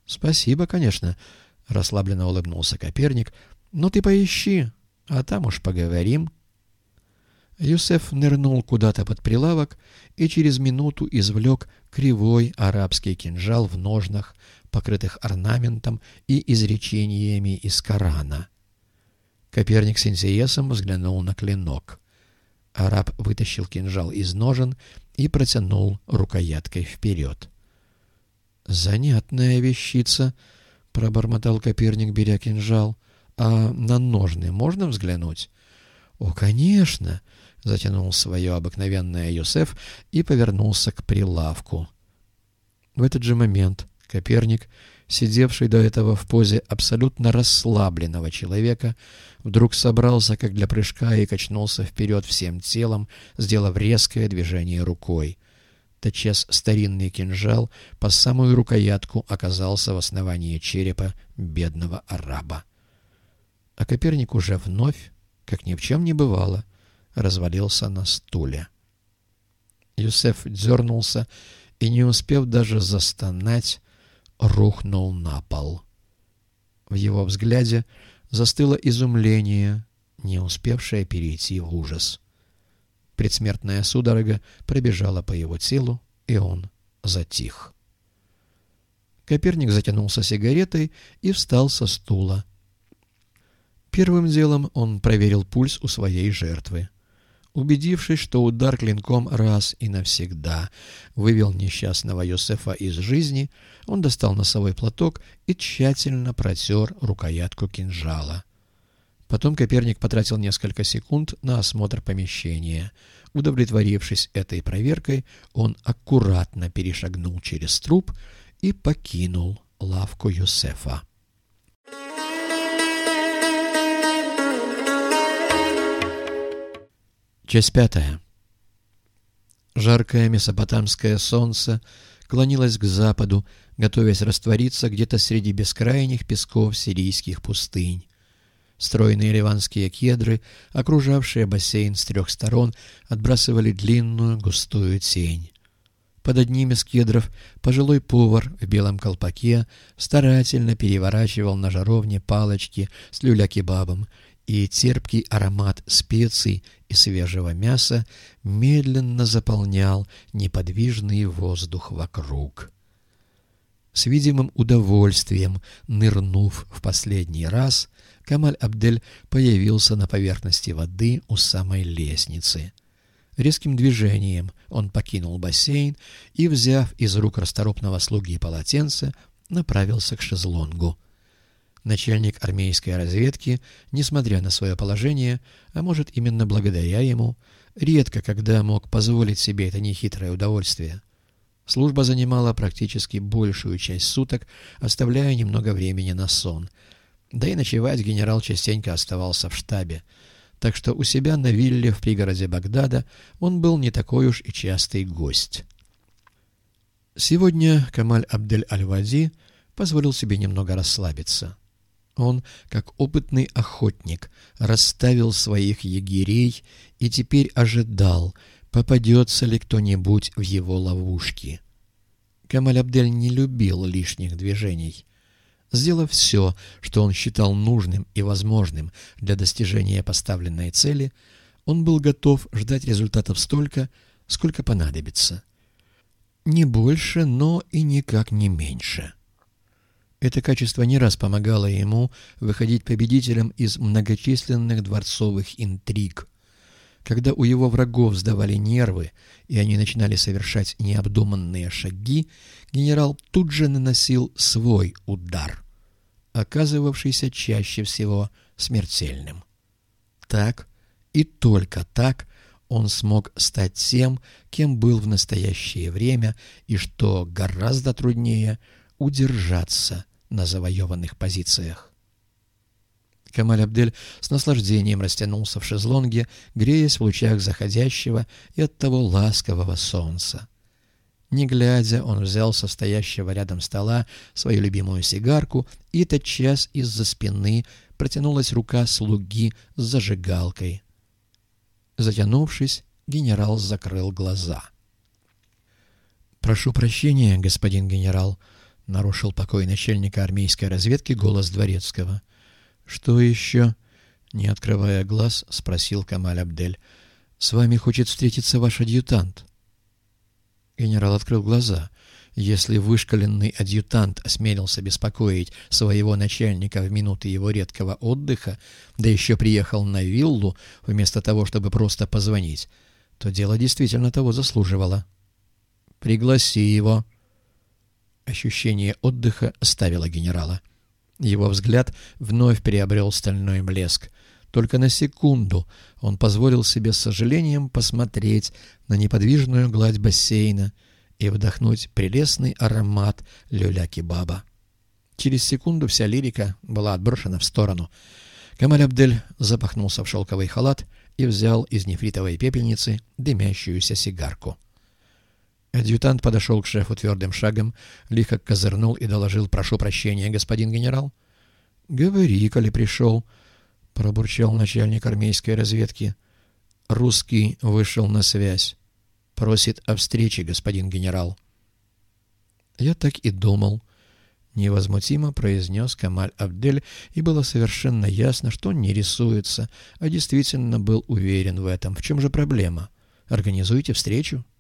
«Спасибо, конечно», — расслабленно улыбнулся Коперник. «Но ты поищи, а там уж поговорим». Юсеф нырнул куда-то под прилавок и через минуту извлек кривой арабский кинжал в ножнах, покрытых орнаментом и изречениями из Корана. Коперник с интересом взглянул на клинок. Араб вытащил кинжал из ножен и протянул рукояткой вперед. «Занятная вещица», — пробормотал Коперник, беря кинжал. «А на ножны можно взглянуть?» «О, конечно!» — затянул свое обыкновенное Юсеф и повернулся к прилавку. В этот же момент Коперник, сидевший до этого в позе абсолютно расслабленного человека, вдруг собрался как для прыжка и качнулся вперед всем телом, сделав резкое движение рукой. Тотчас старинный кинжал по самую рукоятку оказался в основании черепа бедного араба. А Коперник уже вновь, как ни в чем не бывало, развалился на стуле. Юсеф дернулся и, не успев даже застонать, рухнул на пол. В его взгляде застыло изумление, не успевшее перейти в ужас. Предсмертная судорога пробежала по его телу, и он затих. Коперник затянулся сигаретой и встал со стула. Первым делом он проверил пульс у своей жертвы. Убедившись, что удар клинком раз и навсегда вывел несчастного Юсефа из жизни, он достал носовой платок и тщательно протер рукоятку кинжала. Потом Коперник потратил несколько секунд на осмотр помещения. Удовлетворившись этой проверкой, он аккуратно перешагнул через труп и покинул лавку Юсефа. Часть 5. Жаркое месопотамское солнце клонилось к западу, готовясь раствориться где-то среди бескрайних песков сирийских пустынь. Стройные ливанские кедры, окружавшие бассейн с 3 сторон, отбрасывали длинную густую тень. Под одним из кедров пожилой повар в белом колпаке старательно переворачивал на жаровне палочки с люля-кебабом, и терпкий аромат специй и свежего мяса медленно заполнял неподвижный воздух вокруг. С видимым удовольствием, нырнув в последний раз, Камаль-Абдель появился на поверхности воды у самой лестницы. Резким движением он покинул бассейн и, взяв из рук расторопного слуги полотенце, направился к шезлонгу. Начальник армейской разведки, несмотря на свое положение, а может именно благодаря ему, редко когда мог позволить себе это нехитрое удовольствие. Служба занимала практически большую часть суток, оставляя немного времени на сон. Да и ночевать генерал частенько оставался в штабе, так что у себя на вилле в пригороде Багдада он был не такой уж и частый гость. Сегодня Камаль-Абдель Аль-Вади позволил себе немного расслабиться. Он, как опытный охотник, расставил своих егерей и теперь ожидал, попадется ли кто-нибудь в его ловушки. Камаль-Абдель не любил лишних движений. Сделав все, что он считал нужным и возможным для достижения поставленной цели, он был готов ждать результатов столько, сколько понадобится. Не больше, но и никак не меньше. Это качество не раз помогало ему выходить победителем из многочисленных дворцовых интриг. Когда у его врагов сдавали нервы, и они начинали совершать необдуманные шаги, генерал тут же наносил свой удар, оказывавшийся чаще всего смертельным. Так и только так он смог стать тем, кем был в настоящее время, и, что гораздо труднее, удержаться на завоеванных позициях. Камаль-Абдель с наслаждением растянулся в шезлонге, греясь в лучах заходящего и оттого ласкового солнца. Не глядя, он взял со стоящего рядом стола свою любимую сигарку, и тотчас из-за спины протянулась рука слуги с зажигалкой. Затянувшись, генерал закрыл глаза. «Прошу прощения, господин генерал, нарушил покой начальника армейской разведки голос дворецкого. «Что еще?» — не открывая глаз, спросил Камаль-Абдель. «С вами хочет встретиться ваш адъютант». Генерал открыл глаза. Если вышкаленный адъютант осмелился беспокоить своего начальника в минуты его редкого отдыха, да еще приехал на виллу вместо того, чтобы просто позвонить, то дело действительно того заслуживало. «Пригласи его». Ощущение отдыха оставило генерала. Его взгляд вновь приобрел стальной блеск. Только на секунду он позволил себе с сожалением посмотреть на неподвижную гладь бассейна и вдохнуть прелестный аромат люля-кебаба. Через секунду вся лирика была отброшена в сторону. Камаль-Абдель запахнулся в шелковый халат и взял из нефритовой пепельницы дымящуюся сигарку. Адъютант подошел к шефу твердым шагом, лихо козырнул и доложил: «Прошу прощения, господин генерал». «Говори, коли пришел», — пробурчал начальник армейской разведки. «Русский вышел на связь. Просит о встрече, господин генерал». «Я так и думал», — невозмутимо произнес Камаль-Абдель, и было совершенно ясно, что он не рисуется, а действительно был уверен в этом. «В чем же проблема? Организуйте встречу».